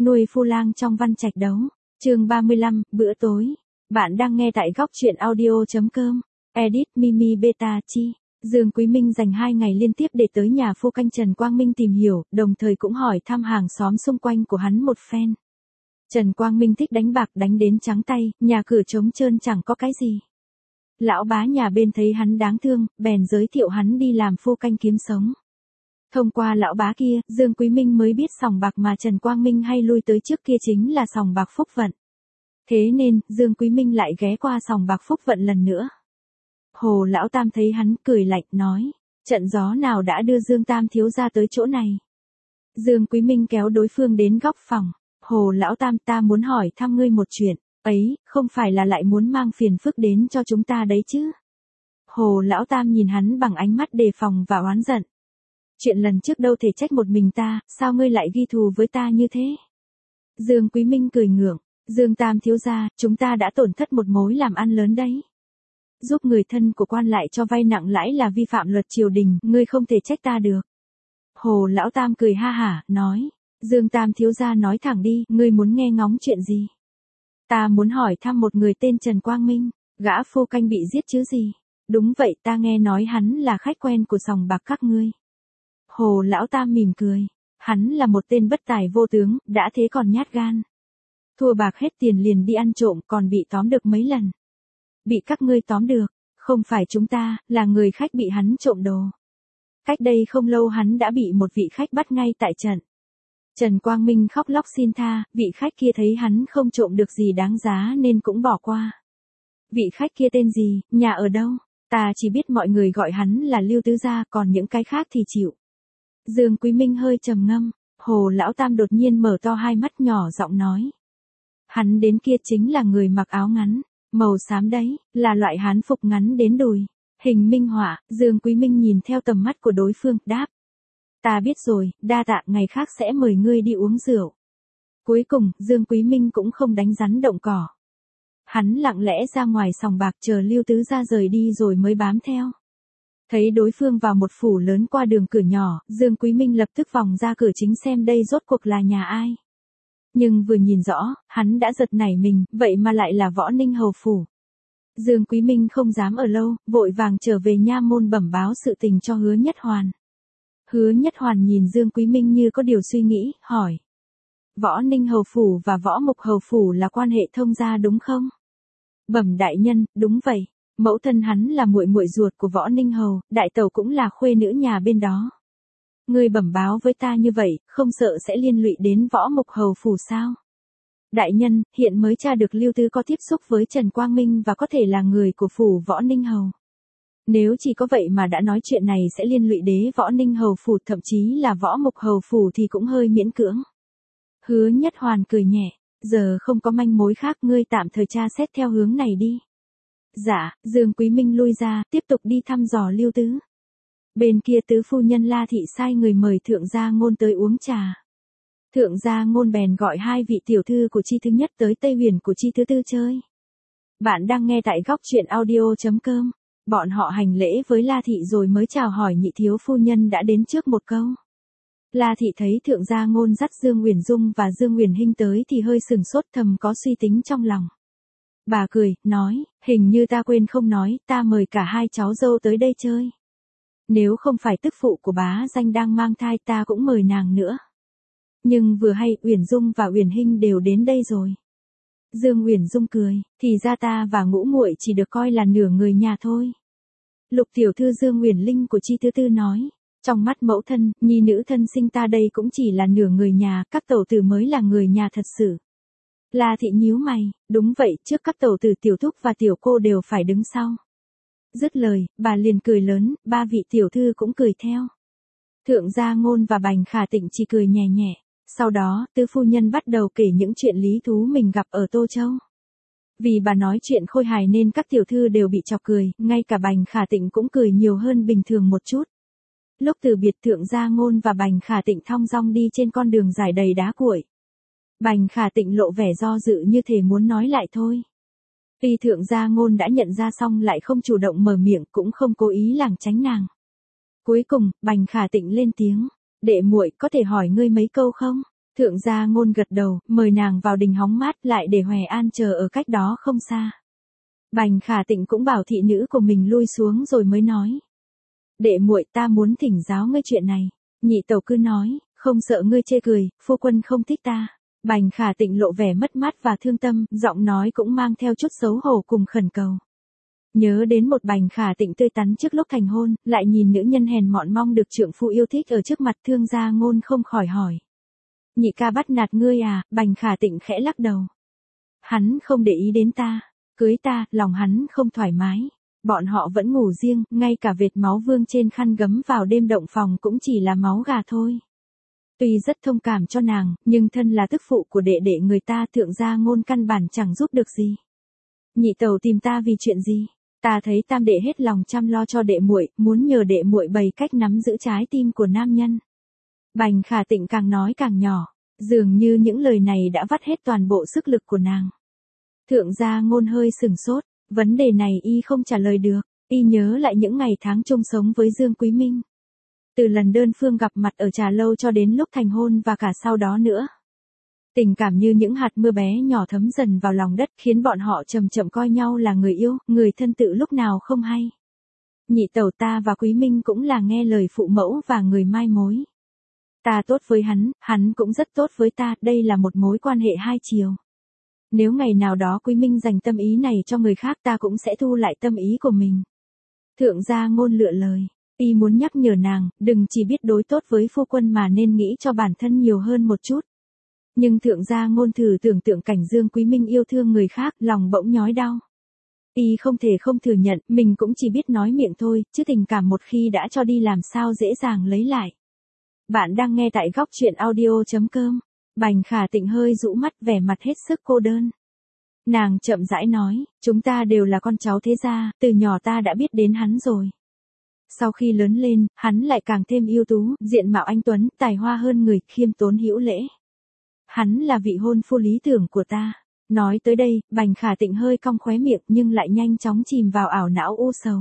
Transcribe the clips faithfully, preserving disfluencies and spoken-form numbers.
nuôi phu lang trong văn trạch đấu. Chương ba mươi lăm, bữa tối. Bạn đang nghe tại góc truyện audio chấm com. Edit Mimi Beta Chi. Dương Quý Minh dành hai ngày liên tiếp để tới nhà phu canh Trần Quang Minh tìm hiểu, đồng thời cũng hỏi thăm hàng xóm xung quanh của hắn một phen. Trần Quang Minh thích đánh bạc đánh đến trắng tay, nhà cửa trống trơn chẳng có cái gì. Lão bá nhà bên thấy hắn đáng thương, bèn giới thiệu hắn đi làm phu canh kiếm sống. Thông qua lão bá kia, Dương Quý Minh mới biết sòng bạc mà Trần Quang Minh hay lui tới trước kia chính là sòng bạc Phúc Vận. Thế nên, Dương Quý Minh lại ghé qua sòng bạc Phúc Vận lần nữa. Hồ Lão Tam thấy hắn cười lạnh nói, trận gió nào đã đưa Dương Tam thiếu gia tới chỗ này. Dương Quý Minh kéo đối phương đến góc phòng. Hồ Lão Tam, ta muốn hỏi thăm ngươi một chuyện, ấy, không phải là lại muốn mang phiền phức đến cho chúng ta đấy chứ. Hồ Lão Tam nhìn hắn bằng ánh mắt đề phòng và oán giận. Chuyện lần trước đâu thể trách một mình ta, sao ngươi lại ghi thù với ta như thế? Dương Quý Minh cười ngượng, Dương Tam thiếu gia, chúng ta đã tổn thất một mối làm ăn lớn đấy. Giúp người thân của quan lại cho vay nặng lãi là vi phạm luật triều đình, ngươi không thể trách ta được. Hồ Lão Tam cười ha hả, nói, Dương Tam thiếu gia nói thẳng đi, ngươi muốn nghe ngóng chuyện gì? Ta muốn hỏi thăm một người tên Trần Quang Minh, gã phu canh bị giết chứ gì? Đúng vậy, ta nghe nói hắn là khách quen của sòng bạc các ngươi. Hồ Lão Tam mỉm cười, hắn là một tên bất tài vô tướng, đã thế còn nhát gan. Thua bạc hết tiền liền đi ăn trộm, còn bị tóm được mấy lần. Bị các ngươi tóm được, không phải chúng ta, là người khách bị hắn trộm đồ. Cách đây không lâu hắn đã bị một vị khách bắt ngay tại trận. Trần Quang Minh khóc lóc xin tha, vị khách kia thấy hắn không trộm được gì đáng giá nên cũng bỏ qua. Vị khách kia tên gì, nhà ở đâu? Ta chỉ biết mọi người gọi hắn là Lưu Tứ Gia, còn những cái khác thì chịu. Dương Quý Minh hơi trầm ngâm, Hồ Lão Tam đột nhiên mở to hai mắt nhỏ giọng nói. Hắn đến kia chính là người mặc áo ngắn, màu xám đấy, là loại hán phục ngắn đến đùi. Hình minh họa, Dương Quý Minh nhìn theo tầm mắt của đối phương, đáp. Ta biết rồi, đa tạ, ngày khác sẽ mời ngươi đi uống rượu. Cuối cùng, Dương Quý Minh cũng không đánh rắn động cỏ. Hắn lặng lẽ ra ngoài sòng bạc chờ Lưu Tứ Gia rời đi rồi mới bám theo. Thấy đối phương vào một phủ lớn qua đường cửa nhỏ, Dương Quý Minh lập tức vòng ra cửa chính xem đây rốt cuộc là nhà ai. Nhưng vừa nhìn rõ, hắn đã giật nảy mình, vậy mà lại là Võ Ninh hầu phủ. Dương Quý Minh không dám ở lâu, vội vàng trở về nha môn bẩm báo sự tình cho Hứa Nhất Hoàn. Hứa Nhất Hoàn nhìn Dương Quý Minh như có điều suy nghĩ, hỏi. Võ Ninh hầu phủ và Võ Mục hầu phủ là quan hệ thông gia đúng không? Bẩm đại nhân, đúng vậy. Mẫu thân hắn là muội muội ruột của Võ Ninh hầu, đại tẩu cũng là khuê nữ nhà bên đó. Ngươi bẩm báo với ta như vậy, không sợ sẽ liên lụy đến Võ Mục hầu phủ sao? Đại nhân, hiện mới tra được Lưu Tứ có tiếp xúc với Trần Quang Minh và có thể là người của phủ Võ Ninh hầu. Nếu chỉ có vậy mà đã nói chuyện này sẽ liên lụy đế Võ Ninh hầu phủ, thậm chí là Võ Mục hầu phủ thì cũng hơi miễn cưỡng. Hứa Nhất Hoàn cười nhẹ, giờ không có manh mối khác, ngươi tạm thời tra xét theo hướng này đi. Dạ, Dương Quý Minh lui ra, tiếp tục đi thăm dò Lưu Tứ. Bên kia tứ phu nhân La Thị sai người mời Thượng Gia Ngôn tới uống trà. Thượng Gia Ngôn bèn gọi hai vị tiểu thư của chi thứ nhất tới Tây Huyền của chi thứ tư chơi. Bạn đang nghe tại góc truyện audio chấm com. Bọn họ hành lễ với La Thị rồi mới chào hỏi nhị thiếu phu nhân đã đến trước một câu. La Thị thấy Thượng Gia Ngôn dắt Dương Uyển Dung và Dương Uyển Hinh tới thì hơi sừng sốt, thầm có suy tính trong lòng. Bà cười, nói, hình như ta quên không nói, ta mời cả hai cháu dâu tới đây chơi. Nếu không phải tức phụ của bá danh đang mang thai ta cũng mời nàng nữa. Nhưng vừa hay Uyển Dung và Uyển Hinh đều đến đây rồi. Dương Uyển Dung cười, thì ra ta và ngũ muội chỉ được coi là nửa người nhà thôi. Lục tiểu thư Dương Uyển Linh của chi thứ tư nói, trong mắt mẫu thân, nhi nữ thân sinh ta đây cũng chỉ là nửa người nhà, các tẩu tử mới là người nhà thật sự. La Thị nhíu mày, đúng vậy, trước các tẩu tử tiểu thúc và tiểu cô đều phải đứng sau. Dứt lời, bà liền cười lớn, ba vị tiểu thư cũng cười theo. Thượng Gia Ngôn và Bành Khả Tịnh chỉ cười nhẹ nhẹ. Sau đó, tứ phu nhân bắt đầu kể những chuyện lý thú mình gặp ở Tô Châu. Vì bà nói chuyện khôi hài nên các tiểu thư đều bị chọc cười, ngay cả Bành Khả Tịnh cũng cười nhiều hơn bình thường một chút. Lúc từ biệt, Thượng Gia Ngôn và Bành Khả Tịnh thong dong đi trên con đường dài đầy đá cuội. Bành Khả Tịnh lộ vẻ do dự như thể muốn nói lại thôi. Tuy Thượng Gia Ngôn đã nhận ra xong lại không chủ động mở miệng, cũng không cố ý lảng tránh nàng. Cuối cùng, Bành Khả Tịnh lên tiếng, đệ muội có thể hỏi ngươi mấy câu không? Thượng gia Ngôn gật đầu, mời nàng vào đình hóng mát lại để Hoè An chờ ở cách đó không xa. Bành Khả Tịnh cũng bảo thị nữ của mình lui xuống rồi mới nói. Đệ muội, ta muốn thỉnh giáo ngươi chuyện này. Nhị tẩu cứ nói, không sợ ngươi chê cười, phu quân không thích ta. Bành Khả Tịnh lộ vẻ mất mát và thương tâm, giọng nói cũng mang theo chút xấu hổ cùng khẩn cầu. Nhớ đến một Bành Khả Tịnh tươi tắn trước lúc thành hôn, lại nhìn nữ nhân hèn mọn mong được trượng phu yêu thích ở trước mặt, Thương gia Ngôn không khỏi hỏi. Nhị ca bắt nạt ngươi à? Bành Khả Tịnh khẽ lắc đầu. Hắn không để ý đến ta, cưới ta, lòng hắn không thoải mái. Bọn họ vẫn ngủ riêng, ngay cả vệt máu vương trên khăn gấm vào đêm động phòng cũng chỉ là máu gà thôi. Tuy rất thông cảm cho nàng, nhưng thân là tức phụ của đệ đệ người ta, Thượng gia Ngôn căn bản chẳng giúp được gì. Nhị tẩu tìm ta vì chuyện gì? Ta thấy tam đệ hết lòng chăm lo cho đệ muội, muốn nhờ đệ muội bày cách nắm giữ trái tim của nam nhân. Bành Khả Tịnh càng nói càng nhỏ, dường như những lời này đã vắt hết toàn bộ sức lực của nàng. Thượng gia Ngôn hơi sừng sốt, vấn đề này y không trả lời được, y nhớ lại những ngày tháng chung sống với Dương Quý Minh. Từ lần đơn phương gặp mặt ở trà lâu cho đến lúc thành hôn và cả sau đó nữa. Tình cảm như những hạt mưa bé nhỏ thấm dần vào lòng đất khiến bọn họ chậm chậm coi nhau là người yêu, người thân tự lúc nào không hay. Nhị tẩu, ta và Quý Minh cũng là nghe lời phụ mẫu và người mai mối. Ta tốt với hắn, hắn cũng rất tốt với ta, đây là một mối quan hệ hai chiều. Nếu ngày nào đó Quý Minh dành tâm ý này cho người khác, ta cũng sẽ thu lại tâm ý của mình. Thượng gia Ngôn lựa lời, y muốn nhắc nhở nàng, đừng chỉ biết đối tốt với phu quân mà nên nghĩ cho bản thân nhiều hơn một chút. Nhưng Thượng gia Ngôn thử tưởng tượng cảnh Dương Quý Minh yêu thương người khác, lòng bỗng nhói đau. Y không thể không thừa nhận, mình cũng chỉ biết nói miệng thôi, chứ tình cảm một khi đã cho đi làm sao dễ dàng lấy lại. Bạn đang nghe tại góc truyện audio chấm com. Bành Khả Tịnh hơi rũ mắt, vẻ mặt hết sức cô đơn. Nàng chậm rãi nói, chúng ta đều là con cháu thế gia, từ nhỏ ta đã biết đến hắn rồi. Sau khi lớn lên, hắn lại càng thêm ưu tú, diện mạo anh tuấn, tài hoa hơn người, khiêm tốn hữu lễ. Hắn là vị hôn phu lý tưởng của ta. Nói tới đây, Bành Khả Tịnh hơi cong khóe miệng nhưng lại nhanh chóng chìm vào ảo não u sầu.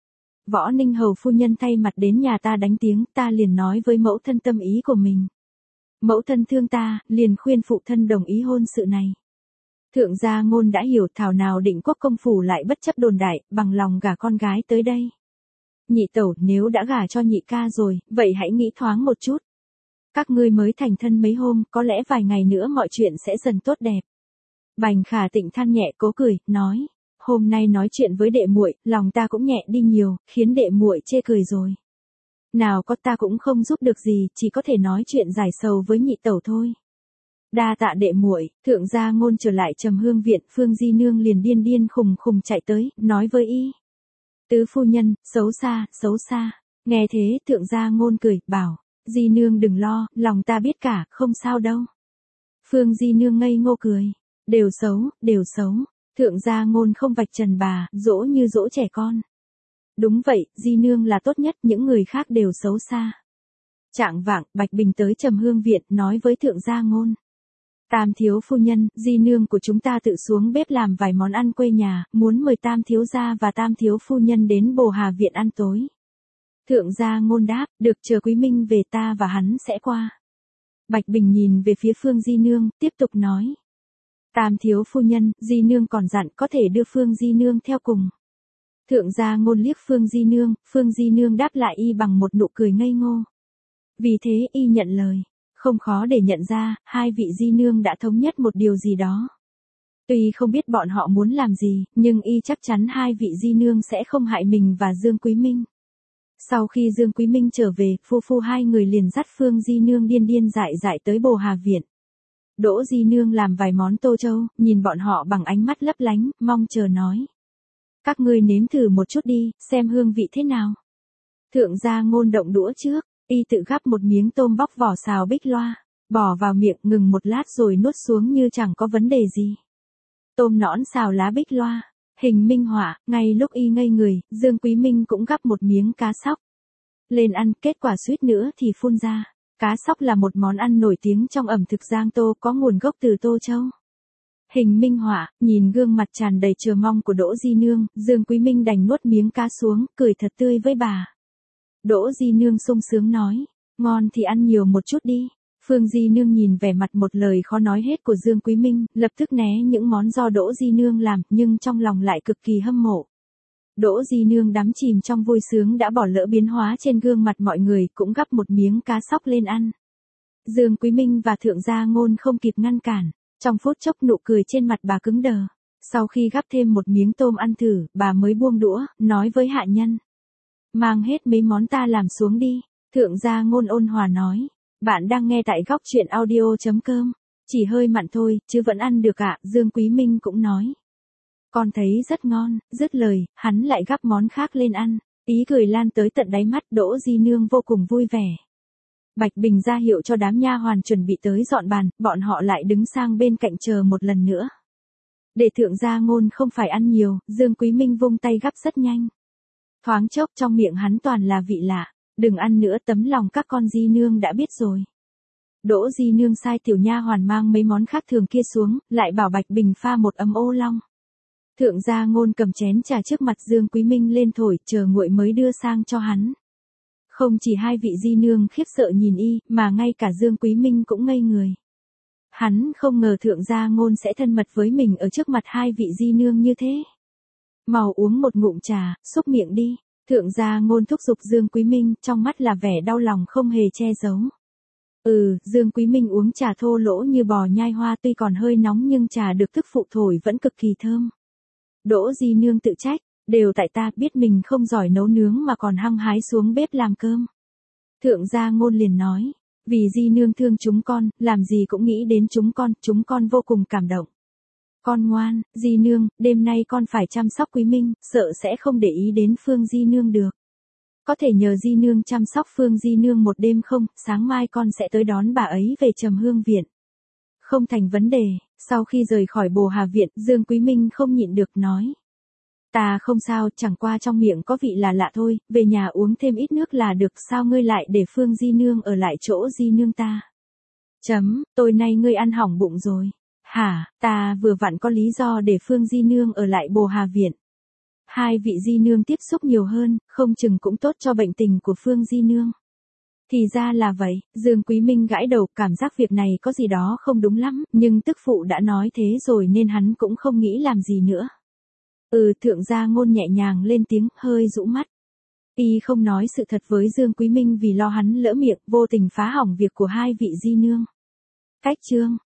Võ Ninh hầu phu nhân thay mặt đến nhà ta đánh tiếng, ta liền nói với mẫu thân tâm ý của mình. Mẫu thân thương ta, liền khuyên phụ thân đồng ý hôn sự này. Thượng gia Ngôn đã hiểu, thảo nào Định Quốc công phủ lại bất chấp đồn đại, bằng lòng gả con gái tới đây. Nhị tẩu, nếu đã gả cho nhị ca rồi, vậy hãy nghĩ thoáng một chút. Các ngươi mới thành thân mấy hôm, có lẽ vài ngày nữa mọi chuyện sẽ dần tốt đẹp. Bành Khả Tịnh than nhẹ cố cười, nói, hôm nay nói chuyện với đệ muội, lòng ta cũng nhẹ đi nhiều, khiến đệ muội chê cười rồi. Nào có, ta cũng không giúp được gì, chỉ có thể nói chuyện giải sầu với nhị tẩu thôi. Đa tạ đệ muội. Thượng gia Ngôn trở lại Trầm Hương viện, Phương Di Nương liền điên điên khùng khùng chạy tới, nói với y. Tứ phu nhân, xấu xa, xấu xa. Nghe thế, Thượng gia Ngôn cười, bảo, Di Nương đừng lo, lòng ta biết cả, không sao đâu. Phương Di Nương ngây ngô cười, đều xấu, đều xấu. Thượng gia Ngôn không vạch trần bà, dỗ như dỗ trẻ con. Đúng vậy, Di Nương là tốt nhất, những người khác đều xấu xa. Trạng vạng, Bạch Bình tới Trầm Hương viện, nói với Thượng gia Ngôn. Tam thiếu phu nhân, Di Nương của chúng ta tự xuống bếp làm vài món ăn quê nhà, muốn mời Tam thiếu gia và Tam thiếu phu nhân đến Bồ Hà viện ăn tối. Thượng gia Ngôn đáp, được, chờ Quý Minh về ta và hắn sẽ qua. Bạch Bình nhìn về phía Phương Di Nương, tiếp tục nói. Tam thiếu phu nhân, Di Nương còn dặn có thể đưa Phương Di Nương theo cùng. Thượng gia Ngôn liếc Phương Di Nương, Phương Di Nương đáp lại y bằng một nụ cười ngây ngô. Vì thế y nhận lời. Không khó để nhận ra, hai vị Di Nương đã thống nhất một điều gì đó. Tuy không biết bọn họ muốn làm gì, nhưng y chắc chắn hai vị Di Nương sẽ không hại mình và Dương Quý Minh. Sau khi Dương Quý Minh trở về, phu phu hai người liền dắt Phương Di Nương điên điên dại dại tới Bồ Hà viện. Đỗ Di Nương làm vài món tô châu, nhìn bọn họ bằng ánh mắt lấp lánh, mong chờ nói. Các ngươi nếm thử một chút đi, xem hương vị thế nào. Thượng gia Ngôn động đũa trước, y tự gắp một miếng tôm bóc vỏ xào bích loa, bỏ vào miệng ngừng một lát rồi nuốt xuống như chẳng có vấn đề gì. Tôm nõn xào lá bích loa, hình minh họa, ngay lúc y ngây người, Dương Quý Minh cũng gắp một miếng cá sóc. Lên ăn, kết quả suýt nữa thì phun ra. Cá sóc là một món ăn nổi tiếng trong ẩm thực Giang Tô, có nguồn gốc từ Tô Châu. Hình minh họa, nhìn gương mặt tràn đầy chờ mong của Đỗ Di Nương, Dương Quý Minh đành nuốt miếng cá xuống, cười thật tươi với bà. Đỗ Di Nương sung sướng nói, ngon thì ăn nhiều một chút đi. Phương Di Nương nhìn vẻ mặt một lời khó nói hết của Dương Quý Minh, lập tức né những món do Đỗ Di Nương làm, nhưng trong lòng lại cực kỳ hâm mộ. Đỗ Di Nương đắm chìm trong vui sướng đã bỏ lỡ biến hóa trên gương mặt mọi người, cũng gắp một miếng cá sóc lên ăn. Dương Quý Minh và Thượng Gia Ngôn không kịp ngăn cản, trong phút chốc nụ cười trên mặt bà cứng đờ. Sau khi gắp thêm một miếng tôm ăn thử, bà mới buông đũa, nói với hạ nhân. Mang hết mấy món ta làm xuống đi. Thượng Gia Ngôn ôn hòa nói. Bạn đang nghe tại góc truyện audio.com. Chỉ hơi mặn thôi, chứ vẫn ăn được ạ, Dương Quý Minh cũng nói. Con thấy rất ngon, dứt lời, hắn lại gắp món khác lên ăn. Ý cười lan tới tận đáy mắt. Đỗ Di Nương vô cùng vui vẻ. Bạch Bình ra hiệu cho đám nha hoàn chuẩn bị tới dọn bàn, bọn họ lại đứng sang bên cạnh chờ một lần nữa. Để Thượng Gia Ngôn không phải ăn nhiều, Dương Quý Minh vung tay gắp rất nhanh. Thoáng chốc trong miệng hắn toàn là vị lạ. Đừng ăn nữa, tấm lòng các con Di Nương đã biết rồi. Đỗ Di Nương sai tiểu nha hoàn mang mấy món khác thường kia xuống, lại bảo Bạch Bình pha một ấm ô long. Thượng Gia Ngôn cầm chén trà trước mặt Dương Quý Minh lên thổi, chờ nguội mới đưa sang cho hắn. Không chỉ hai vị Di Nương khiếp sợ nhìn y, mà ngay cả Dương Quý Minh cũng ngây người. Hắn không ngờ Thượng Gia Ngôn sẽ thân mật với mình ở trước mặt hai vị Di Nương như thế. Mau uống một ngụm trà, xúc miệng đi. Thượng Gia Ngôn thúc giục Dương Quý Minh, trong mắt là vẻ đau lòng không hề che giấu. Ừ, Dương Quý Minh uống trà thô lỗ như bò nhai hoa, tuy còn hơi nóng nhưng trà được thức phụ thổi vẫn cực kỳ thơm. Đỗ Di Nương tự trách, đều tại ta, biết mình không giỏi nấu nướng mà còn hăng hái xuống bếp làm cơm. Thượng Gia Ngôn liền nói, vì Di Nương thương chúng con, làm gì cũng nghĩ đến chúng con, chúng con vô cùng cảm động. Con ngoan, Di Nương, đêm nay con phải chăm sóc Quý Minh, sợ sẽ không để ý đến Phương Di Nương được. Có thể nhờ Di Nương chăm sóc Phương Di Nương một đêm không, sáng mai con sẽ tới đón bà ấy về Trầm Hương Viện. Không thành vấn đề. Sau khi rời khỏi Bồ Hà Viện, Dương Quý Minh không nhịn được nói. Ta không sao, chẳng qua trong miệng có vị là lạ thôi, về nhà uống thêm ít nước là được, sao ngươi lại để Phương Di Nương ở lại chỗ Di Nương ta? Chấm, tối nay ngươi ăn hỏng bụng rồi. Hả, ta vừa vặn có lý do để Phương Di Nương ở lại Bồ Hà Viện. Hai vị Di Nương tiếp xúc nhiều hơn, không chừng cũng tốt cho bệnh tình của Phương Di Nương. Thì ra là vậy, Dương Quý Minh gãi đầu, cảm giác việc này có gì đó không đúng lắm, nhưng tức phụ đã nói thế rồi nên hắn cũng không nghĩ làm gì nữa. Ừ, Thượng Gia Ngôn nhẹ nhàng lên tiếng, hơi rũ mắt. Y không nói sự thật với Dương Quý Minh vì lo hắn lỡ miệng, vô tình phá hỏng việc của hai vị Di Nương. Cách chương